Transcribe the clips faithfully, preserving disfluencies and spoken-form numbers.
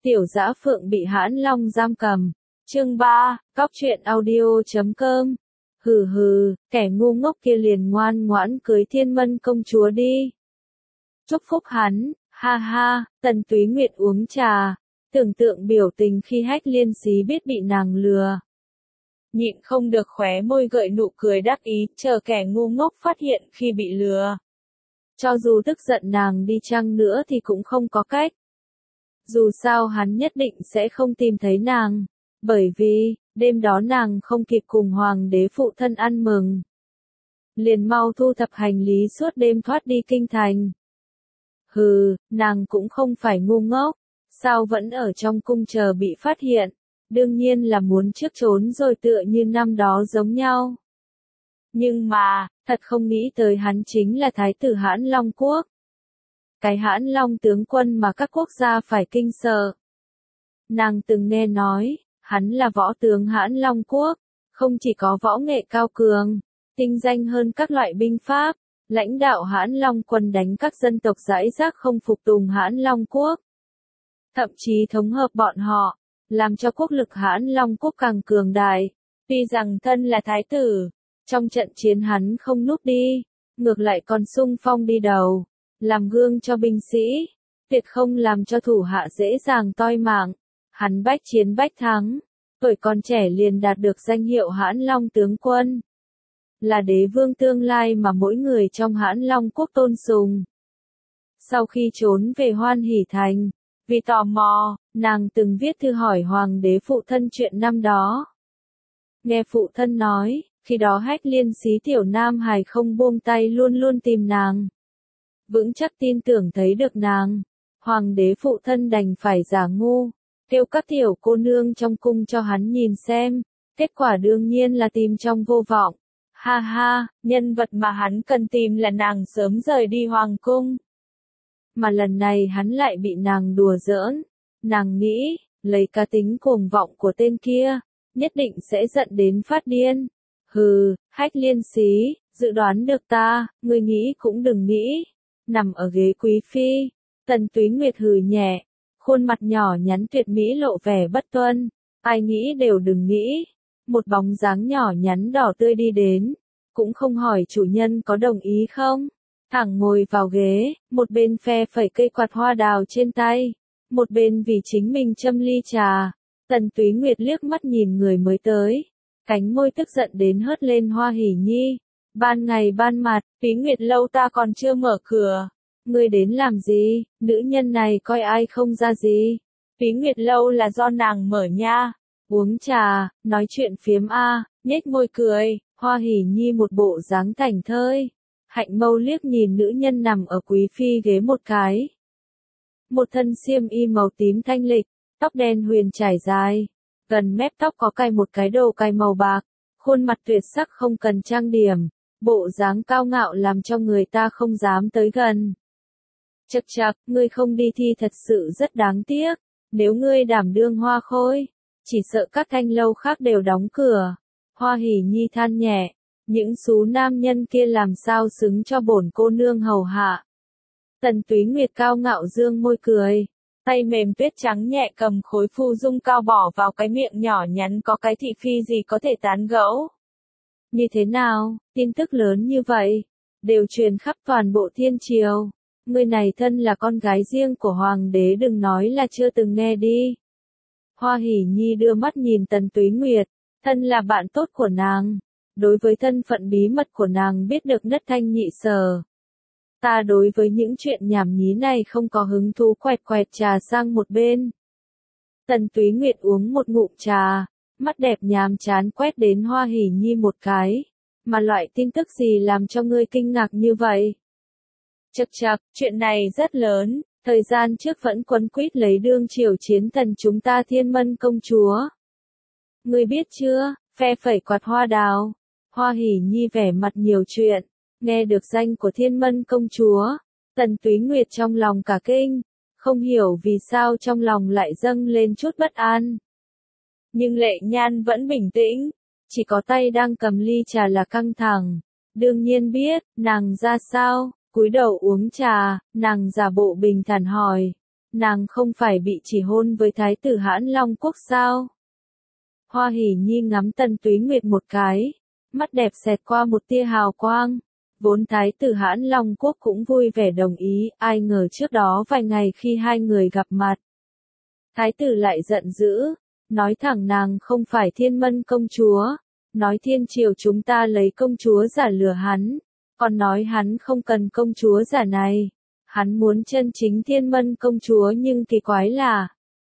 Tiểu Dã Phượng bị Hãn Long giam cầm. Chương ba, cóc truyện audio.com. Hừ hừ, kẻ ngu ngốc kia liền ngoan ngoãn cưới Thiên Mân công chúa đi. Chúc phúc hắn, ha ha. Tần Túy Nguyệt uống trà, tưởng tượng biểu tình khi Hách Liên Xí biết bị nàng lừa. Nhịn không được khóe môi gợi nụ cười đắc ý, chờ kẻ ngu ngốc phát hiện khi bị lừa. Cho dù tức giận nàng đi chăng nữa thì cũng không có cách. Dù sao hắn nhất định sẽ không tìm thấy nàng, bởi vì, đêm đó nàng không kịp cùng hoàng đế phụ thân ăn mừng. Liền mau thu thập hành lý suốt đêm thoát đi kinh thành. Hừ, nàng cũng không phải ngu ngốc, sao vẫn ở trong cung chờ bị phát hiện, đương nhiên là muốn trước trốn rồi tựa như năm đó giống nhau. Nhưng mà, thật không nghĩ tới hắn chính là thái tử Hãn Long Quốc. Cái Hãn Long tướng quân mà các quốc gia phải kinh sợ. Nàng từng nghe nói, hắn là võ tướng Hãn Long Quốc, không chỉ có võ nghệ cao cường, tinh danh hơn các loại binh pháp, lãnh đạo Hãn Long quân đánh các dân tộc rải rác không phục tùng Hãn Long Quốc. Thậm chí thống hợp bọn họ, làm cho quốc lực Hãn Long Quốc càng cường đại. Tuy rằng thân là thái tử, trong trận chiến hắn không núp đi, ngược lại còn sung phong đi đầu, làm gương cho binh sĩ, tuyệt không làm cho thủ hạ dễ dàng toi mạng. Hắn bách chiến bách thắng, tuổi còn trẻ liền đạt được danh hiệu Hãn Long tướng quân. Là đế vương tương lai mà mỗi người trong Hãn Long Quốc tôn sùng. Sau khi trốn về Hoan Hỷ Thành, vì tò mò, nàng từng viết thư hỏi hoàng đế phụ thân chuyện năm đó. Nghe phụ thân nói, khi đó Hách Liên Xí tiểu nam hài không buông tay luôn luôn tìm nàng. Vững chắc tin tưởng thấy được nàng, hoàng đế phụ thân đành phải giả ngu, kêu các tiểu cô nương trong cung cho hắn nhìn xem, kết quả đương nhiên là tìm trong vô vọng. Ha ha, nhân vật mà hắn cần tìm là nàng sớm rời đi hoàng cung. Mà lần này hắn lại bị nàng đùa giỡn, nàng nghĩ, lấy cá tính cuồng vọng của tên kia, nhất định sẽ giận đến phát điên. Hừ, Hách Liên Xí, dự đoán được ta, ngươi nghĩ cũng đừng nghĩ. Nằm ở ghế quý phi, Tần Túy Nguyệt hừ nhẹ, khuôn mặt nhỏ nhắn tuyệt mỹ lộ vẻ bất tuân, ai nghĩ đều đừng nghĩ. Một bóng dáng nhỏ nhắn đỏ tươi đi đến, cũng không hỏi chủ nhân có đồng ý không, thẳng ngồi vào ghế, một bên phe phẩy cây quạt hoa đào trên tay, một bên vì chính mình châm ly trà. Tần Túy Nguyệt liếc mắt nhìn người mới tới, cánh môi tức giận đến hớt lên Hoa Hỷ Nhi. Ban ngày ban mặt, Túy Nguyệt lâu ta còn chưa mở cửa. Ngươi đến làm gì, nữ nhân này coi ai không ra gì. Túy Nguyệt lâu là do nàng mở nha. Uống trà, nói chuyện phiếm a, nhếch môi cười, Hoa Hỷ Nhi một bộ dáng thảnh thơi. Hạnh mâu liếc nhìn nữ nhân nằm ở quý phi ghế một cái. Một thân xiêm y màu tím thanh lịch, tóc đen huyền trải dài. Gần mép tóc có cài một cái đầu cài màu bạc, khuôn mặt tuyệt sắc không cần trang điểm, bộ dáng cao ngạo làm cho người ta không dám tới gần. Chậc chậc, ngươi không đi thi thật sự rất đáng tiếc, nếu ngươi đảm đương hoa khôi, chỉ sợ các thanh lâu khác đều đóng cửa. Hoa Hỷ Nhi than nhẹ, những số nam nhân kia làm sao xứng cho bổn cô nương hầu hạ. Tần Túy Nguyệt cao ngạo dương môi cười. Tay mềm tuyết trắng nhẹ cầm khối phu dung cao bỏ vào cái miệng nhỏ nhắn có cái thị phi gì có thể tán gẫu. Như thế nào, tin tức lớn như vậy, đều truyền khắp toàn bộ thiên triều. Người này thân là con gái riêng của hoàng đế đừng nói là chưa từng nghe đi. Hoa Hỷ Nhi đưa mắt nhìn Tần Túy Nguyệt, thân là bạn tốt của nàng. Đối với thân phận bí mật của nàng biết được nhất thanh nhị sở. Ta đối với những chuyện nhảm nhí này không có hứng thú, quẹt quẹt trà sang một bên. Tần Túy Nguyệt uống một ngụm trà, mắt đẹp nhàm chán quét đến Hoa Hỷ Nhi một cái. Mà loại tin tức gì làm cho ngươi kinh ngạc như vậy? Chậc chậc, chuyện này rất lớn, thời gian trước vẫn quấn quýt lấy đương triều chiến thần chúng ta Thiên Mân công chúa. Ngươi biết chưa, phe phẩy quạt hoa đào. Hoa Hỷ Nhi vẻ mặt nhiều chuyện. Nghe được danh của Thiên Mân công chúa, Tần Túy Nguyệt trong lòng cả kinh, không hiểu vì sao trong lòng lại dâng lên chút bất an. Nhưng Lệ Nhan vẫn bình tĩnh, chỉ có tay đang cầm ly trà là căng thẳng. Đương nhiên biết, nàng ra sao, cúi đầu uống trà, nàng giả bộ bình thản hỏi. nàng không phải bị chỉ hôn với thái tử Hãn Long Quốc sao? Hoa Hỷ Nhi ngắm Tần Túy Nguyệt một cái, mắt đẹp xẹt qua một tia hào quang. Vốn thái tử Hãn Long Quốc cũng vui vẻ đồng ý, ai ngờ trước đó vài ngày khi hai người gặp mặt. Thái tử lại giận dữ, nói thẳng nàng không phải Thiên Mân công chúa, nói thiên triều chúng ta lấy công chúa giả lừa hắn, còn nói hắn không cần công chúa giả này, hắn muốn chân chính Thiên Mân công chúa nhưng kỳ quái là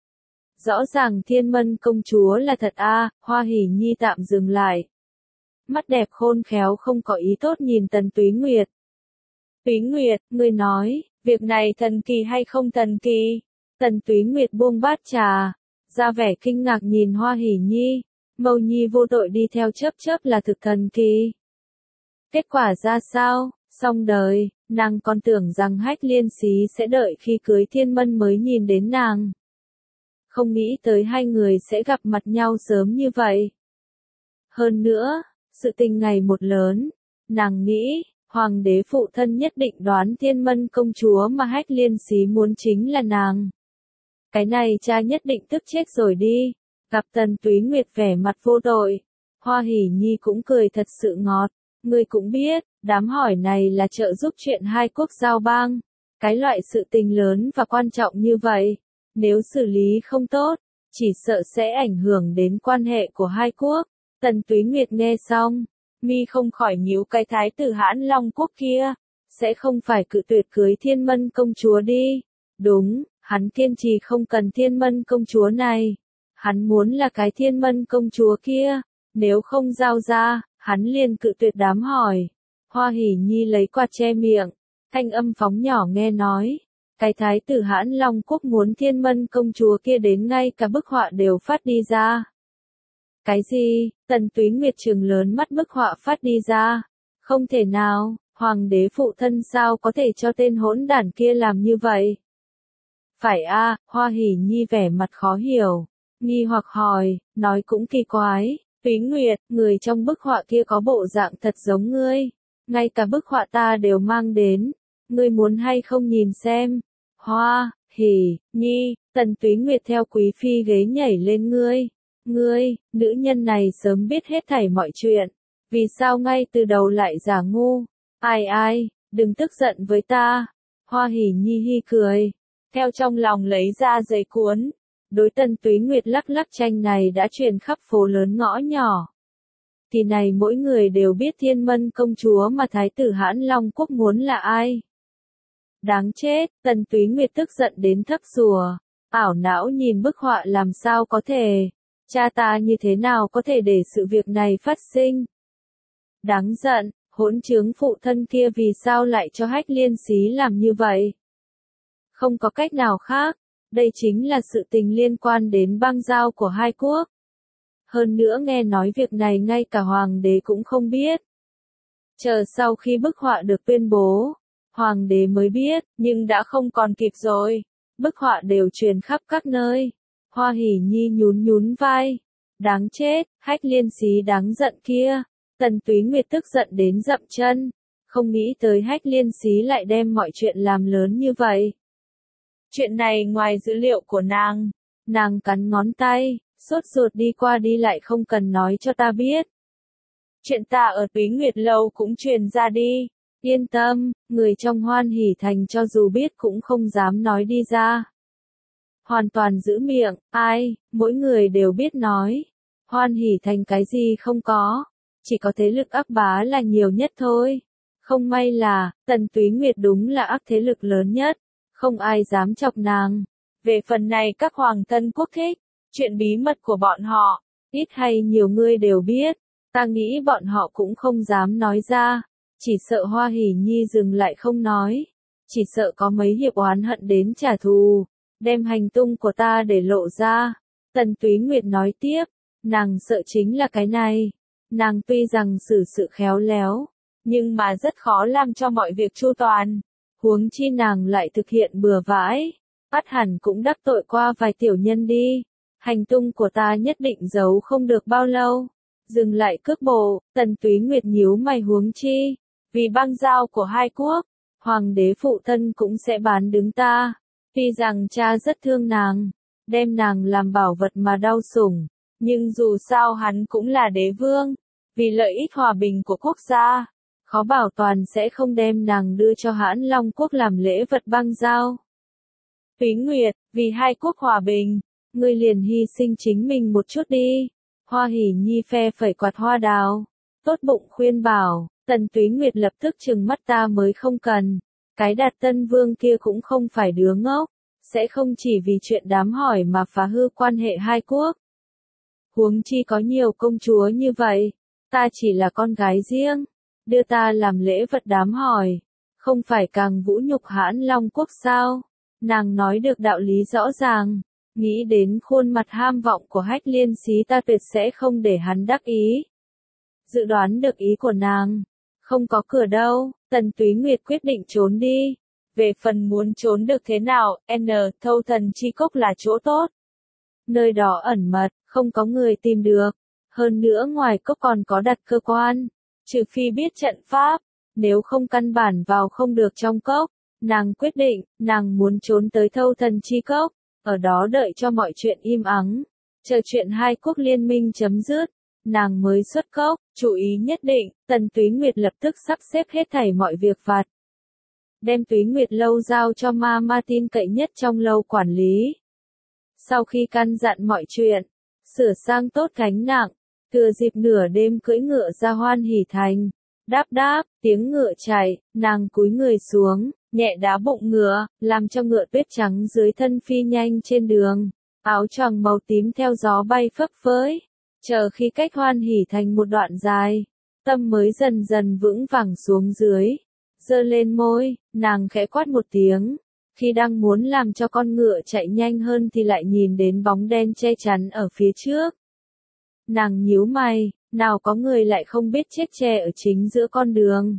rõ ràng Thiên Mân công chúa là thật a. À, Hoa Hỷ Nhi tạm dừng lại. Mắt đẹp khôn khéo không có ý tốt nhìn Tần Túy Nguyệt. Túy Nguyệt, ngươi nói, việc này thần kỳ hay không thần kỳ? Tần Túy Nguyệt buông bát trà, ra vẻ kinh ngạc nhìn Hoa Hỷ Nhi, Mâu Nhi vô tội đi theo chớp chớp là thực thần kỳ. Kết quả ra sao? Xong đời, nàng còn tưởng rằng Hách Liên Xí sẽ đợi khi cưới Thiên Mân mới nhìn đến nàng. Không nghĩ tới hai người sẽ gặp mặt nhau sớm như vậy. Hơn nữa, sự tình ngày một lớn, nàng nghĩ, hoàng đế phụ thân nhất định đoán Thiên Mân công chúa mà Hách Liên Xí muốn chính là nàng. Cái này cha nhất định tức chết rồi đi. Gặp Tần Túy Nguyệt vẻ mặt vô tội, Hoa Hỷ Nhi cũng cười thật sự ngọt. Ngươi cũng biết, đám hỏi này là trợ giúp chuyện hai quốc giao bang. Cái loại sự tình lớn và quan trọng như vậy, nếu xử lý không tốt, chỉ sợ sẽ ảnh hưởng đến quan hệ của hai quốc. Tần Túy Nguyệt nghe xong, mi không khỏi nhíu cái thái tử Hãn Long Quốc kia, sẽ không phải cự tuyệt cưới Thiên Mân công chúa đi. Đúng, hắn kiên trì không cần Thiên Mân công chúa này. Hắn muốn là cái Thiên Mân công chúa kia, nếu không giao ra, hắn liền cự tuyệt đám hỏi. Hoa Hỷ Nhi lấy quạt che miệng, thanh âm phóng nhỏ nghe nói, cái thái tử Hãn Long Quốc muốn Thiên Mân công chúa kia đến ngay cả bức họa đều phát đi ra. Cái gì? Tần Túy Nguyệt trừng lớn mắt, bức họa phát đi ra? Không thể nào, hoàng đế phụ thân sao có thể cho tên hỗn đản kia làm như vậy? Phải a, à, Hoa Hỷ Nhi vẻ mặt khó hiểu, nghi hoặc hỏi, nói cũng kỳ quái, Túy Nguyệt, người trong bức họa kia có bộ dạng thật giống ngươi, ngay cả bức họa ta đều mang đến, ngươi muốn hay không nhìn xem? Hoa Hỷ Nhi, Tần Túy Nguyệt theo quý phi ghế nhảy lên, ngươi, ngươi, nữ nhân này sớm biết hết thảy mọi chuyện, vì sao ngay từ đầu lại giả ngu? Ai ai, đừng tức giận với ta. Hoa Hỷ Nhi hi cười, theo trong lòng lấy ra giấy cuốn. Đối Tần Túy Nguyệt lắc lắc tranh này đã truyền khắp phố lớn ngõ nhỏ. Thì này mỗi người đều biết Thiên Mân công chúa mà thái tử Hãn Long Quốc muốn là ai. Đáng chết, Tần Túy Nguyệt tức giận đến thấp rùa, ảo não nhìn bức họa làm sao có thể, cha ta như thế nào có thể để sự việc này phát sinh. Đáng giận, hỗn trướng phụ thân kia vì sao lại cho Hách Liên Xí làm như vậy. Không có cách nào khác. Đây chính là sự tình liên quan đến bang giao của hai quốc. Hơn nữa nghe nói việc này ngay cả hoàng đế cũng không biết. Chờ sau khi bức họa được tuyên bố, hoàng đế mới biết, nhưng đã không còn kịp rồi. Bức họa đều truyền khắp các nơi. Hoa Hỷ Nhi nhún nhún vai. Đáng chết, Hách Liên Xí đáng giận kia. Tần Túy Nguyệt tức giận đến dậm chân. Không nghĩ tới Hách Liên Xí lại đem mọi chuyện làm lớn như vậy. Chuyện này ngoài dữ liệu của nàng. Nàng cắn ngón tay, sốt ruột đi qua đi lại, không cần nói cho ta biết. Chuyện ta ở Túy Nguyệt Lâu cũng truyền ra đi. Yên tâm, người trong Hoan Hỷ Thành cho dù biết cũng không dám nói đi ra. Hoàn toàn giữ miệng, ai, mỗi người đều biết nói. Hoan Hỷ Thành cái gì không có, chỉ có thế lực ác bá là nhiều nhất thôi. Không may là, Tần Túy Nguyệt đúng là ác thế lực lớn nhất. Không ai dám chọc nàng. Về phần này các hoàng thân quốc thích, chuyện bí mật của bọn họ, ít hay nhiều người đều biết, ta nghĩ bọn họ cũng không dám nói ra, chỉ sợ Hoa Hỷ Nhi dừng lại không nói, chỉ sợ có mấy hiệp oán hận đến trả thù, đem hành tung của ta để lộ ra. Tần Túy Nguyệt nói tiếp, nàng sợ chính là cái này, nàng tuy rằng xử sự khéo léo, nhưng mà rất khó làm cho mọi việc chu toàn. Huống chi nàng lại thực hiện bừa bãi, ắt hẳn cũng đắc tội qua vài tiểu nhân đi. Hành tung của ta nhất định giấu không được bao lâu. Dừng lại cước bộ, Tần Túy Nguyệt nhíu mày, huống chi, vì bang giao của hai quốc, hoàng đế phụ thân cũng sẽ bán đứng ta. Tuy rằng cha rất thương nàng, đem nàng làm bảo vật mà đau sủng, nhưng dù sao hắn cũng là đế vương, vì lợi ích hòa bình của quốc gia, khó bảo toàn sẽ không đem nàng đưa cho Hãn Long quốc làm lễ vật băng giao. Túy Nguyệt, vì hai quốc hòa bình, ngươi liền hy sinh chính mình một chút đi. Hoa Hỷ Nhi phe phẩy quạt hoa đào, tốt bụng khuyên bảo, Tần Túy Nguyệt lập tức trừng mắt ta mới không cần, cái Đạt Tân Vương kia cũng không phải đứa ngốc, sẽ không chỉ vì chuyện đám hỏi mà phá hư quan hệ hai quốc. Huống chi có nhiều công chúa như vậy, ta chỉ là con gái riêng, đưa ta làm lễ vật đám hỏi, không phải càng vũ nhục Hãn Long quốc sao? Nàng nói được đạo lý rõ ràng, nghĩ đến khuôn mặt ham vọng của Hách Liên Xí ta tuyệt sẽ không để hắn đắc ý. Dự đoán được ý của nàng, không có cửa đâu, Tần Túy Nguyệt quyết định trốn đi. Về phần muốn trốn được thế nào, N, Thâu Thần Chi Cốc là chỗ tốt. Nơi đó ẩn mật, không có người tìm được. Hơn nữa ngoài cốc còn có đặt cơ quan, trừ phi biết trận pháp, nếu không căn bản vào không được trong cốc. Nàng quyết định, nàng muốn trốn tới Thâu Thần Chi Cốc, ở đó đợi cho mọi chuyện im ắng, chờ chuyện hai quốc liên minh chấm dứt, nàng mới xuất cốc. Chú ý nhất định, Tần Túy Nguyệt lập tức sắp xếp hết thảy mọi việc vặt. Đem Túy Nguyệt lâu giao cho ma ma tin cậy nhất trong lâu quản lý. Sau khi căn dặn mọi chuyện, sửa sang tốt gánh nặng, thừa dịp nửa đêm cưỡi ngựa ra Hoan Hỷ Thành. Đáp đáp, tiếng ngựa chạy, nàng cúi người xuống, nhẹ đá bụng ngựa, làm cho ngựa tuyết trắng dưới thân phi nhanh trên đường. Áo choàng màu tím theo gió bay phấp phới. Chờ khi cách Hoan Hỷ Thành một đoạn dài, tâm mới dần dần vững vàng xuống dưới. Giơ lên môi, nàng khẽ quát một tiếng. Khi đang muốn làm cho con ngựa chạy nhanh hơn thì lại nhìn đến bóng đen che chắn ở phía trước. Nàng nhíu mày, nào có người lại không biết chết che ở chính giữa con đường.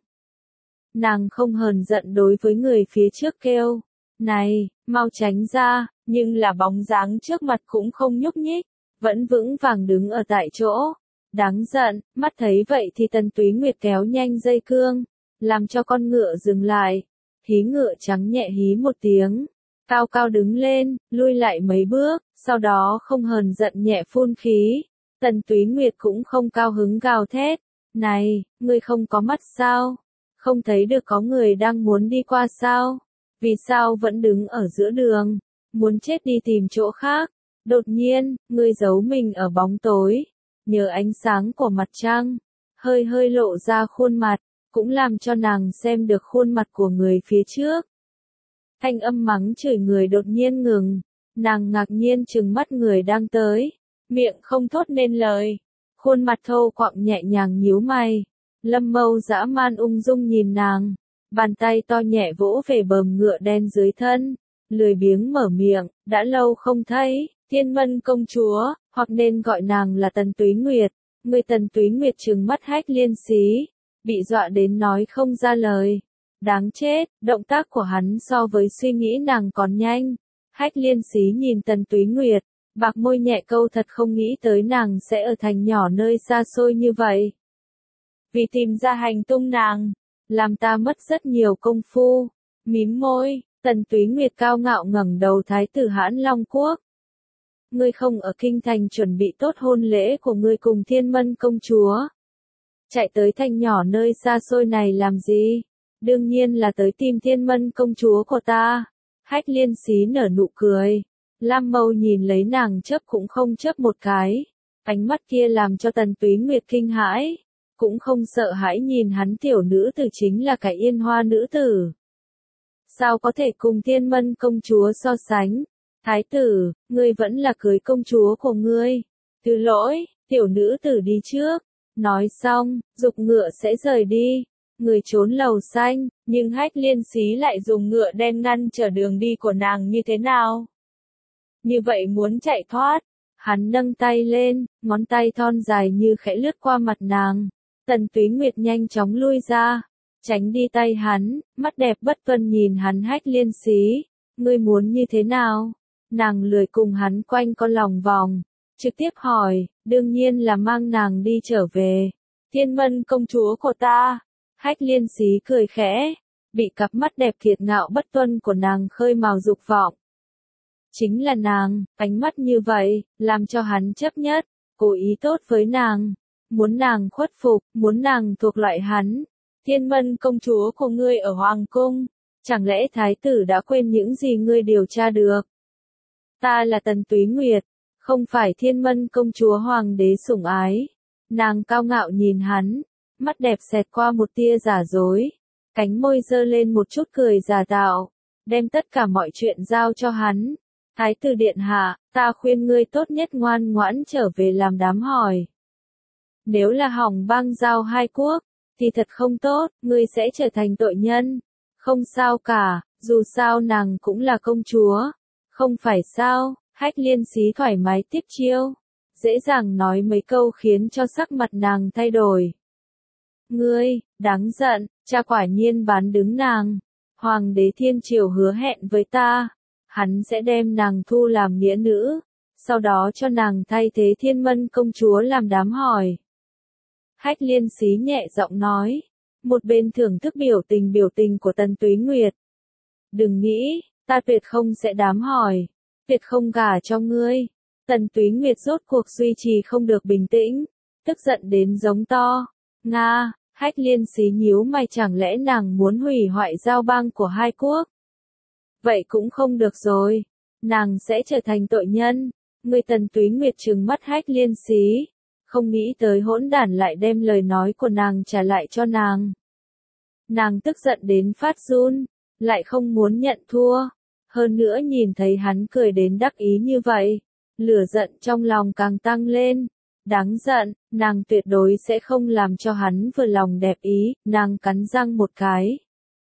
Nàng không hờn giận đối với người phía trước kêu, này, mau tránh ra, nhưng là bóng dáng trước mặt cũng không nhúc nhích, vẫn vững vàng đứng ở tại chỗ. Đáng giận, mắt thấy vậy thì Tần Túy Nguyệt kéo nhanh dây cương, làm cho con ngựa dừng lại. Hí ngựa trắng nhẹ hí một tiếng, cao cao đứng lên, lui lại mấy bước, sau đó không hờn giận nhẹ phun khí. Tần Túy Nguyệt cũng không cao hứng gào thét, này, ngươi không có mắt sao? Không thấy được có người đang muốn đi qua sao? Vì sao vẫn đứng ở giữa đường? Muốn chết đi tìm chỗ khác. Đột nhiên, ngươi giấu mình ở bóng tối, nhờ ánh sáng của mặt trăng, hơi hơi lộ ra khuôn mặt, cũng làm cho nàng xem được khuôn mặt của người phía trước. Thanh âm mắng chửi người đột nhiên ngừng, nàng ngạc nhiên trừng mắt người đang tới, miệng không thốt nên lời, khuôn mặt thô quặng nhẹ nhàng nhíu mày. Lâm Mâu dã man ung dung nhìn nàng, bàn tay to nhẹ vỗ về bờm ngựa đen dưới thân, lười biếng mở miệng, đã lâu không thấy, Thiên Mân công chúa, hoặc nên gọi nàng là Tần Túy Nguyệt. Người Tần Túy Nguyệt trừng mắt Hách Liên Xí, bị dọa đến nói không ra lời. Đáng chết, động tác của hắn so với suy nghĩ nàng còn nhanh. Hách Liên Xí nhìn Tần Túy Nguyệt, bạc môi nhẹ câu thật không nghĩ tới nàng sẽ ở thành nhỏ nơi xa xôi như vậy. Vì tìm ra hành tung nàng, làm ta mất rất nhiều công phu. Mím môi, Tần Túy Nguyệt cao ngạo ngẩng đầu thái tử Hãn Long quốc. Ngươi không ở kinh thành chuẩn bị tốt hôn lễ của ngươi cùng Thiên Mân công chúa. Chạy tới thành nhỏ nơi xa xôi này làm gì? Đương nhiên là tới tìm Thiên Mân công chúa của ta. Hách Liên Xí nở nụ cười. Lam Mâu nhìn lấy nàng chớp cũng không chớp một cái. Ánh mắt kia làm cho Tần Túy Nguyệt kinh hãi. Cũng không sợ hãi nhìn hắn tiểu nữ tử chính là cái Yên Hoa nữ tử. Sao có thể cùng Thiên Mân công chúa so sánh? Thái tử, ngươi vẫn là cưới công chúa của ngươi. Từ lỗi, tiểu nữ tử đi trước. Nói xong, dục ngựa sẽ rời đi. Người trốn lầu xanh, nhưng Hách Liên Xí lại dùng ngựa đen ngăn trở đường đi của nàng như thế nào? Như vậy muốn chạy thoát. Hắn nâng tay lên, ngón tay thon dài như khẽ lướt qua mặt nàng. Tần Túy Nguyệt nhanh chóng lui ra, tránh đi tay hắn, mắt đẹp bất tuân nhìn hắn. Hách Liên Xí, ngươi muốn như thế nào? Nàng lười cùng hắn quanh con lòng vòng, trực tiếp hỏi, đương nhiên là mang nàng đi trở về. Thiên Mân công chúa của ta. Hách Liên Xí cười khẽ, bị cặp mắt đẹp kiệt ngạo bất tuân của nàng khơi mào dục vọng, Chính là nàng, ánh mắt như vậy, làm cho hắn chấp nhất, cố ý tốt với nàng, muốn nàng khuất phục, muốn nàng thuộc loại hắn. Thiên Mân công chúa của ngươi ở Hoàng cung, chẳng lẽ thái tử đã quên những gì ngươi điều tra được? Ta là Tần Túy Nguyệt, không phải Thiên Mân công chúa hoàng đế sủng ái. Nàng cao ngạo nhìn hắn, mắt đẹp xẹt qua một tia giả dối, cánh môi giơ lên một chút cười giả tạo, đem tất cả mọi chuyện giao cho hắn. Thái tử điện hạ, ta khuyên ngươi tốt nhất ngoan ngoãn trở về làm đám hỏi. Nếu là hỏng bang giao hai quốc, thì thật không tốt, ngươi sẽ trở thành tội nhân. Không sao cả, dù sao nàng cũng là công chúa. Không phải sao, Hách Liên Xí thoải mái tiếp chiêu. Dễ dàng nói mấy câu khiến cho sắc mặt nàng thay đổi. Ngươi, đáng giận, cha quả nhiên bán đứng nàng. Hoàng đế Thiên Triều hứa hẹn với ta, hắn sẽ đem nàng thu làm nghĩa nữ, sau đó cho nàng thay thế Thiên Mân công chúa làm đám hỏi. Hách Liên Xí nhẹ giọng nói, một bên thưởng thức biểu tình biểu tình của Tần Túy Nguyệt. Đừng nghĩ, ta tuyệt không sẽ đám hỏi, tuyệt không gả cho ngươi. Tần Túy Nguyệt rốt cuộc duy trì không được bình tĩnh, tức giận đến giống to. Nga, Hách Liên Xí nhíu mày, chẳng lẽ nàng muốn hủy hoại giao bang của hai quốc? Vậy cũng không được rồi, nàng sẽ trở thành tội nhân. Người Tần Túy Nguyệt trừng mắt Hách Liên Xí, không nghĩ tới hỗn đản lại đem lời nói của nàng trả lại cho nàng. Nàng tức giận đến phát run, lại không muốn nhận thua, hơn nữa nhìn thấy hắn cười đến đắc ý như vậy, lửa giận trong lòng càng tăng lên. Đáng giận, nàng tuyệt đối sẽ không làm cho hắn vừa lòng đẹp ý, nàng cắn răng một cái.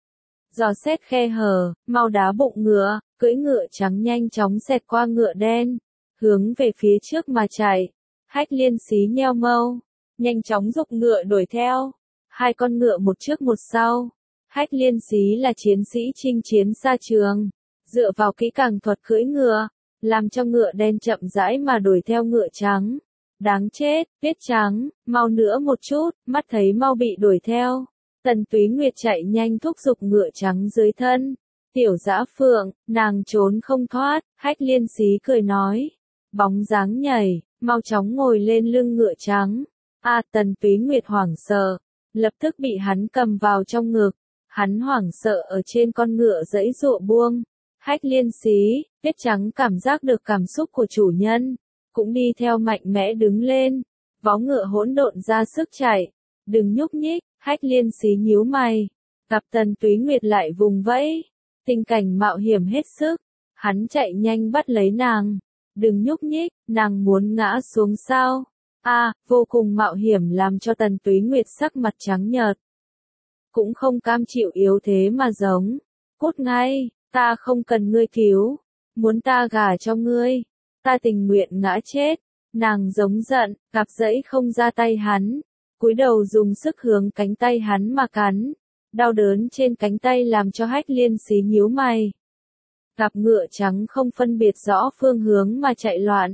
Giò xét khe hở, mau đá bụng ngựa, cưỡi ngựa trắng nhanh chóng xẹt qua ngựa đen, hướng về phía trước mà chạy. Hách Liên Xí nheo mâu, nhanh chóng giục ngựa đuổi theo. Hai con ngựa một trước một sau. Hách Liên Xí là chiến sĩ chinh chiến xa trường, dựa vào kỹ càng thuật cưỡi ngựa, làm cho ngựa đen chậm rãi mà đuổi theo ngựa trắng. Đáng chết, Tuyết Trắng, mau nữa một chút, mắt thấy mau bị đuổi theo. Tần Túy Nguyệt chạy nhanh thúc giục ngựa trắng dưới thân. Tiểu Dã Phượng, nàng trốn không thoát. Hách Liên Xí cười nói, bóng dáng nhảy, mau chóng ngồi lên lưng ngựa trắng. A à, Tần Túy Nguyệt hoảng sợ, lập tức bị hắn cầm vào trong ngực. Hắn hoảng sợ ở trên con ngựa giãy giụa buông. Hách Liên Xí, Tuyết Trắng cảm giác được cảm xúc của chủ nhân, cũng đi theo mạnh mẽ đứng lên, vó ngựa hỗn độn ra sức chạy. Đừng nhúc nhích, Hách Liên Xí nhíu mày, gặp Tần Túy Nguyệt lại vùng vẫy, tình cảnh mạo hiểm hết sức, hắn chạy nhanh bắt lấy nàng. Đừng nhúc nhích, nàng muốn ngã xuống sao? A, à, vô cùng mạo hiểm làm cho Tần Túy Nguyệt sắc mặt trắng nhợt. Cũng không cam chịu yếu thế mà giống. Cút ngay, ta không cần ngươi cứu, muốn ta gả cho ngươi, ta tình nguyện ngã chết. Nàng giống giận, cặp dẫy không ra tay hắn, cúi đầu dùng sức hướng cánh tay hắn mà cắn. Đau đớn trên cánh tay làm cho Hách Liên Xí nhíu mày. Cặp ngựa trắng không phân biệt rõ phương hướng mà chạy loạn.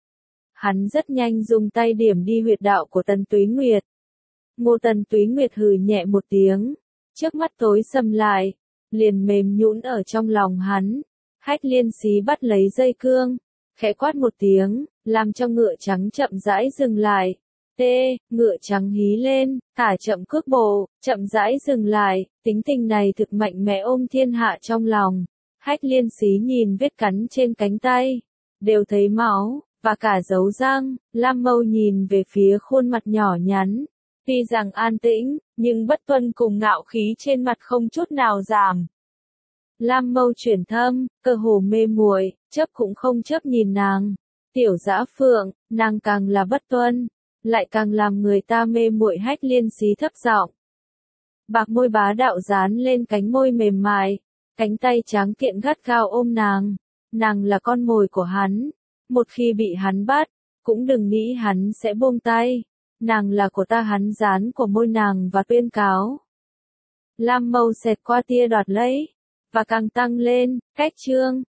Hắn rất nhanh dùng tay điểm đi huyệt đạo của Tần Túy Nguyệt. Ngô Tần Túy Nguyệt hừ nhẹ một tiếng, trước mắt tối sầm lại, liền mềm nhũn ở trong lòng hắn. Hách Liên Xí bắt lấy dây cương, khẽ quát một tiếng, làm cho ngựa trắng chậm rãi dừng lại. Tê, ngựa trắng hí lên, thả chậm cước bộ, chậm rãi dừng lại, tính tình này thực mạnh mẽ ôm thiên hạ trong lòng. Hách Liên Xí nhìn vết cắn trên cánh tay, đều thấy máu, và cả dấu răng. Lam Mâu nhìn về phía khuôn mặt nhỏ nhắn, tuy rằng an tĩnh, nhưng bất tuân cùng ngạo khí trên mặt không chút nào giảm. Lam Mâu chuyển thâm, cơ hồ mê muội, chớp cũng không chớp nhìn nàng. Tiểu Dã Phượng, nàng càng là bất tuân, lại càng làm người ta mê muội. Hách Liên Xí thấp giọng, bạc môi bá đạo dán lên cánh môi mềm mại, cánh tay tráng kiện gắt gao ôm nàng. Nàng là con mồi của hắn, một khi bị hắn bắt, cũng đừng nghĩ hắn sẽ buông tay. Nàng là của ta, hắn dán của môi nàng và tuyên cáo. Lam Mâu xẹt qua tia đoạt lấy, và càng tăng lên. Cách chương